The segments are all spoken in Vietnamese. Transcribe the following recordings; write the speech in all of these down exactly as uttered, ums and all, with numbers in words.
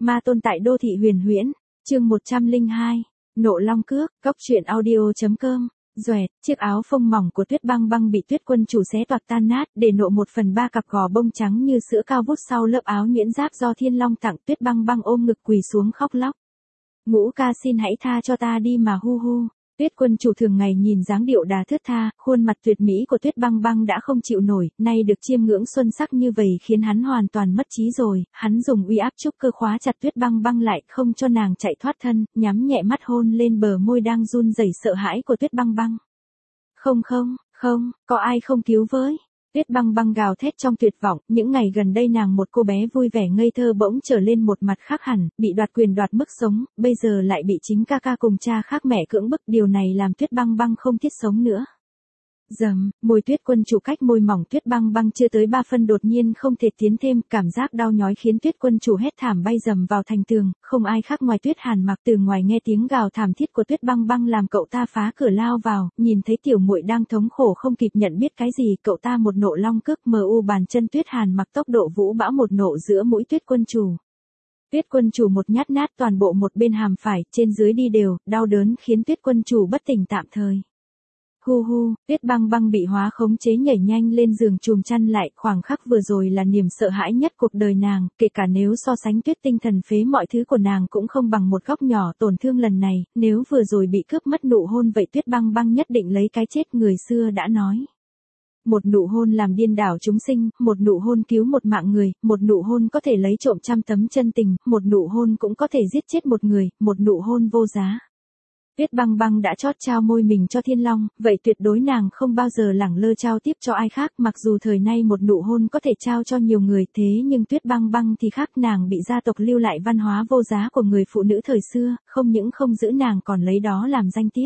Ma tôn tại đô thị huyền huyễn, chương một trăm lẻ hai, Nộ Long Cước, Cốc truyện audio.com, Duệt, chiếc áo phông mỏng của Tuyết Băng Băng bị Tuyết Quân Chủ xé toạc tan nát, để nộ một phần ba cặp gò bông trắng như sữa cao vút sau lớp áo nhuyễn giáp do Thiên Long tặng. Tuyết Băng Băng ôm ngực quỳ xuống khóc lóc. Ngũ ca xin hãy tha cho ta đi mà hu hu. Tuyết Quân Chủ thường ngày nhìn dáng điệu đà thướt tha, khuôn mặt tuyệt mỹ của Tuyết Băng Băng đã không chịu nổi, nay được chiêm ngưỡng xuân sắc như vậy khiến hắn hoàn toàn mất trí rồi. Hắn dùng uy áp trúc cơ khóa chặt Tuyết Băng Băng lại, không cho nàng chạy thoát thân, nhắm nhẹ mắt hôn lên bờ môi đang run rẩy sợ hãi của Tuyết Băng Băng. Không không, không, có ai không cứu với? Tuyết Băng Băng gào thét trong tuyệt vọng. Những ngày gần đây nàng một cô bé vui vẻ ngây thơ bỗng trở lên một mặt khác hẳn, bị đoạt quyền đoạt mức sống, bây giờ lại bị chính ca ca cùng cha khác mẹ cưỡng bức. Điều này làm Tuyết Băng Băng không thiết sống nữa. Dầm, môi Tuyết Quân Chủ cách môi mỏng Tuyết Băng Băng chưa tới ba phân đột nhiên không thể tiến thêm, cảm giác đau nhói khiến Tuyết Quân Chủ hét thảm bay dầm vào thành tường. Không ai khác ngoài Tuyết Hàn Mặc. Từ ngoài nghe tiếng gào thảm thiết của Tuyết Băng Băng làm cậu ta phá cửa lao vào, nhìn thấy tiểu muội đang thống khổ không kịp nhận biết cái gì, cậu ta một nộ long cước mờ u bàn chân Tuyết Hàn Mặc tốc độ vũ bão một nộ giữa mũi Tuyết Quân Chủ. Tuyết Quân Chủ một nhát nát toàn bộ một bên hàm phải, trên dưới đi đều, đau đớn khiến Tuyết Quân Chủ bất tỉnh tạm thời. Hu hu, Tuyết Băng Băng bị hóa khống chế nhảy nhanh lên giường chùm chăn lại, khoảnh khắc vừa rồi là niềm sợ hãi nhất cuộc đời nàng, kể cả nếu so sánh Tuyết tinh thần phế mọi thứ của nàng cũng không bằng một góc nhỏ tổn thương lần này, nếu vừa rồi bị cướp mất nụ hôn vậy Tuyết Băng Băng nhất định lấy cái chết. Người xưa đã nói, một nụ hôn làm điên đảo chúng sinh, một nụ hôn cứu một mạng người, một nụ hôn có thể lấy trộm trăm tấm chân tình, một nụ hôn cũng có thể giết chết một người, một nụ hôn vô giá. Tuyết Băng Băng đã chót trao môi mình cho Thiên Long, vậy tuyệt đối nàng không bao giờ lẳng lơ trao tiếp cho ai khác. Mặc dù thời nay một nụ hôn có thể trao cho nhiều người, thế nhưng Tuyết Băng Băng thì khác, nàng bị gia tộc lưu lại văn hóa vô giá của người phụ nữ thời xưa, không những không giữ nàng còn lấy đó làm danh tiết.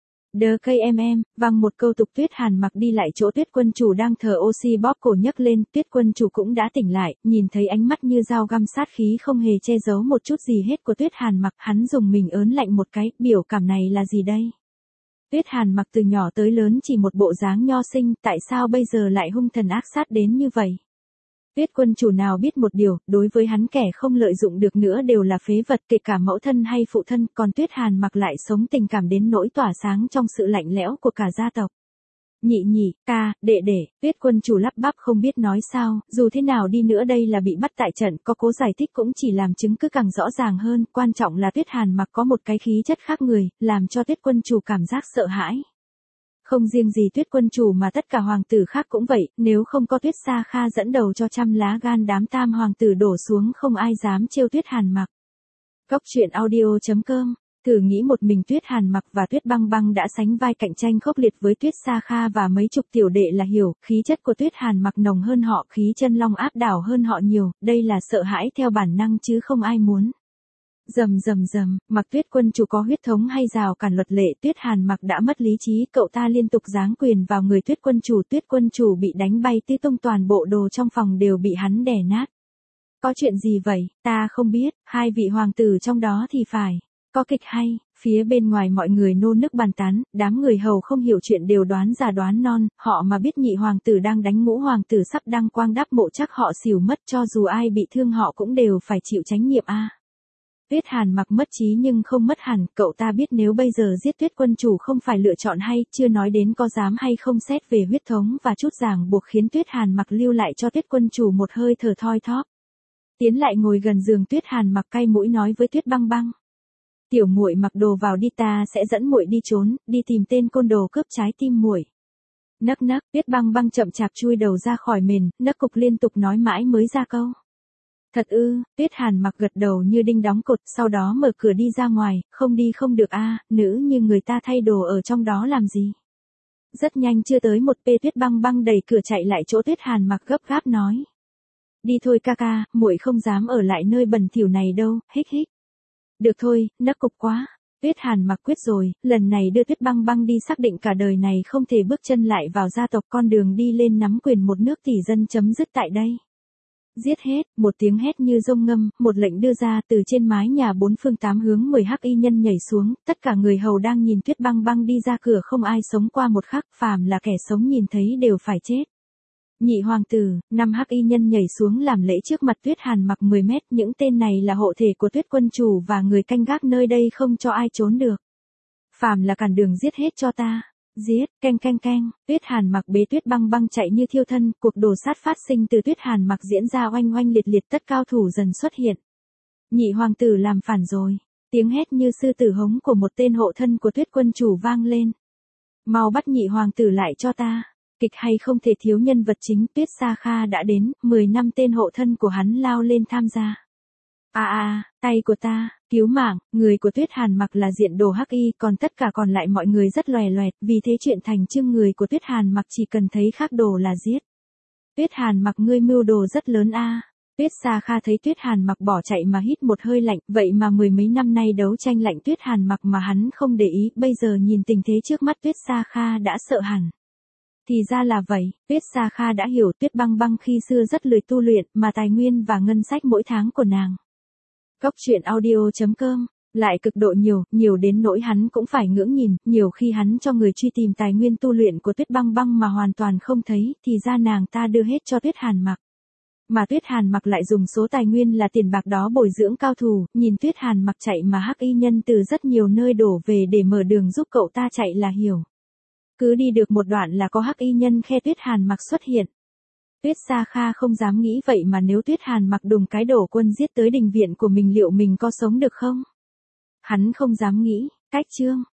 Đờ cây em em, vang một câu tục. Tuyết Hàn Mặc đi lại chỗ Tuyết Quân Chủ đang thở oxy bóp cổ nhấc lên, Tuyết Quân Chủ cũng đã tỉnh lại, nhìn thấy ánh mắt như dao găm sát khí không hề che giấu một chút gì hết của Tuyết Hàn Mặc, hắn dùng mình ớn lạnh một cái, biểu cảm này là gì đây? Tuyết Hàn Mặc từ nhỏ tới lớn chỉ một bộ dáng nho sinh, tại sao bây giờ lại hung thần ác sát đến như vậy? Tuyết Quân Chủ nào biết một điều, đối với hắn kẻ không lợi dụng được nữa đều là phế vật, kể cả mẫu thân hay phụ thân, còn Tuyết Hàn Mặc lại sống tình cảm đến nỗi tỏa sáng trong sự lạnh lẽo của cả gia tộc. Nhị nhị, ca, đệ đệ, Tuyết Quân Chủ lắp bắp không biết nói sao, dù thế nào đi nữa đây là bị bắt tại trận, có cố giải thích cũng chỉ làm chứng cứ càng rõ ràng hơn, quan trọng là Tuyết Hàn Mặc có một cái khí chất khác người, làm cho Tuyết Quân Chủ cảm giác sợ hãi. Không riêng gì Tuyết Quân Chủ mà tất cả hoàng tử khác cũng vậy, nếu không có Tuyết Sa Kha dẫn đầu cho trăm lá gan đám tam hoàng tử đổ xuống không ai dám trêu Tuyết Hàn Mặc. Cốc truyện audio.com, thử nghĩ một mình Tuyết Hàn Mặc và Tuyết Băng Băng đã sánh vai cạnh tranh khốc liệt với Tuyết Sa Kha và mấy chục tiểu đệ là hiểu, khí chất của Tuyết Hàn Mặc nồng hơn họ, khí chân long áp đảo hơn họ nhiều, đây là sợ hãi theo bản năng chứ không ai muốn. Rầm rầm rầm, mặc Tuyết Quân Chủ có huyết thống hay rào cản luật lệ, Tuyết Hàn Mặc đã mất lý trí, cậu ta liên tục giáng quyền vào người Tuyết Quân Chủ, Tuyết Quân Chủ bị đánh bay tứ tung, toàn bộ đồ trong phòng đều bị hắn đè nát. Có chuyện gì vậy, ta không biết, hai vị hoàng tử trong đó thì phải. Có kịch hay, phía bên ngoài mọi người nô nức bàn tán, đám người hầu không hiểu chuyện đều đoán già đoán non, họ mà biết nhị hoàng tử đang đánh ngũ hoàng tử sắp đăng quang đáp mộ chắc họ xỉu mất, cho dù ai bị thương họ cũng đều phải chịu trách nhiệm a. À. Tuyết Hàn Mặc mất trí nhưng không mất hẳn, cậu ta biết nếu bây giờ giết Tuyết Quân Chủ không phải lựa chọn hay, chưa nói đến có dám hay không xét về huyết thống và chút ràng buộc khiến Tuyết Hàn Mặc lưu lại cho Tuyết Quân Chủ một hơi thở thoi thóp. Tiến lại ngồi gần giường Tuyết Hàn Mặc cay mũi nói với Tuyết Băng Băng. Tiểu muội mặc đồ vào đi, ta sẽ dẫn muội đi trốn, đi tìm tên côn đồ cướp trái tim muội. Nấc nấc, Tuyết Băng Băng chậm chạp chui đầu ra khỏi mền, nấc cục liên tục nói mãi mới ra câu. Thật ư, Tuyết Hàn Mặc gật đầu như đinh đóng cột, sau đó mở cửa đi ra ngoài, không đi không được a, à, nữ như người ta thay đồ ở trong đó làm gì. Rất nhanh chưa tới một pê Tuyết Băng Băng đẩy cửa chạy lại chỗ Tuyết Hàn Mặc gấp gáp nói. Đi thôi ca ca, muội không dám ở lại nơi bẩn thỉu này đâu, hích hích. Được thôi, nấc cục quá. Tuyết Hàn Mặc quyết rồi, lần này đưa Tuyết Băng Băng đi xác định cả đời này không thể bước chân lại vào gia tộc, con đường đi lên nắm quyền một nước tỷ dân chấm dứt tại đây. Giết hết, một tiếng hét như rông ngâm, một lệnh đưa ra, từ trên mái nhà bốn phương tám hướng mười hắc y nhân nhảy xuống, tất cả người hầu đang nhìn Tuyết Băng Băng đi ra cửa không ai sống qua một khắc, phàm là kẻ sống nhìn thấy đều phải chết. Nhị hoàng tử, năm hắc y nhân nhảy xuống làm lễ trước mặt Tuyết Hàn Mặc mười mét, những tên này là hộ thể của Tuyết quân chủ và người canh gác nơi đây không cho ai trốn được. Phàm là cản đường giết hết cho ta. Giết, canh canh canh, Tuyết Hàn Mặc bế Tuyết Băng Băng chạy như thiêu thân, cuộc đồ sát phát sinh từ Tuyết Hàn Mặc diễn ra oanh oanh liệt liệt, tất cao thủ dần xuất hiện. Nhị hoàng tử làm phản rồi, tiếng hét như sư tử hống của một tên hộ thân của Tuyết quân chủ vang lên. Mau bắt nhị hoàng tử lại cho ta. Kịch hay không thể thiếu nhân vật chính, Tuyết Sa Kha đã đến, mười năm tên hộ thân của hắn lao lên tham gia. À à, tay của ta, cứu mạng, người của Tuyết Hàn Mặc là diện đồ hắc y, còn tất cả còn lại mọi người rất loè loẹt, vì thế chuyện thành chương người của Tuyết Hàn Mặc chỉ cần thấy khác đồ là giết. Tuyết Hàn Mặc ngươi mưu đồ rất lớn a. Tuyết Sa Kha thấy Tuyết Hàn Mặc bỏ chạy mà hít một hơi lạnh, vậy mà mười mấy năm nay đấu tranh lạnh Tuyết Hàn Mặc mà hắn không để ý, bây giờ nhìn tình thế trước mắt Tuyết Sa Kha đã sợ hẳn. Thì ra là vậy, Tuyết Sa Kha đã hiểu Tuyết Băng Băng khi xưa rất lười tu luyện, mà tài nguyên và ngân sách mỗi tháng của nàng. Góc truyện audio chấm com, lại cực độ nhiều, nhiều đến nỗi hắn cũng phải ngưỡng nhìn, nhiều khi hắn cho người truy tìm tài nguyên tu luyện của Tuyết Băng Băng mà hoàn toàn không thấy, thì ra nàng ta đưa hết cho Tuyết Hàn Mặc. Mà Tuyết Hàn Mặc lại dùng số tài nguyên là tiền bạc đó bồi dưỡng cao thủ, nhìn Tuyết Hàn Mặc chạy mà hắc y nhân từ rất nhiều nơi đổ về để mở đường giúp cậu ta chạy là hiểu. Cứ đi được một đoạn là có hắc y nhân khe Tuyết Hàn Mặc xuất hiện. Tuyết Sa Kha không dám nghĩ vậy mà nếu Tuyết Hàn Mặc đùng cái đổ quân giết tới đình viện của mình liệu mình có sống được không? Hắn không dám nghĩ, cách chương.